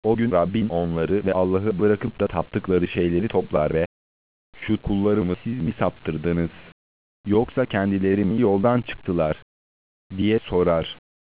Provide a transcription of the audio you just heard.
O gün Rabbin onları ve Allah'ı bırakıp da taptıkları şeyleri toplar ve "Şu kullarımı siz mi saptırdınız? Yoksa kendileri mi yoldan çıktılar?" diye sorar.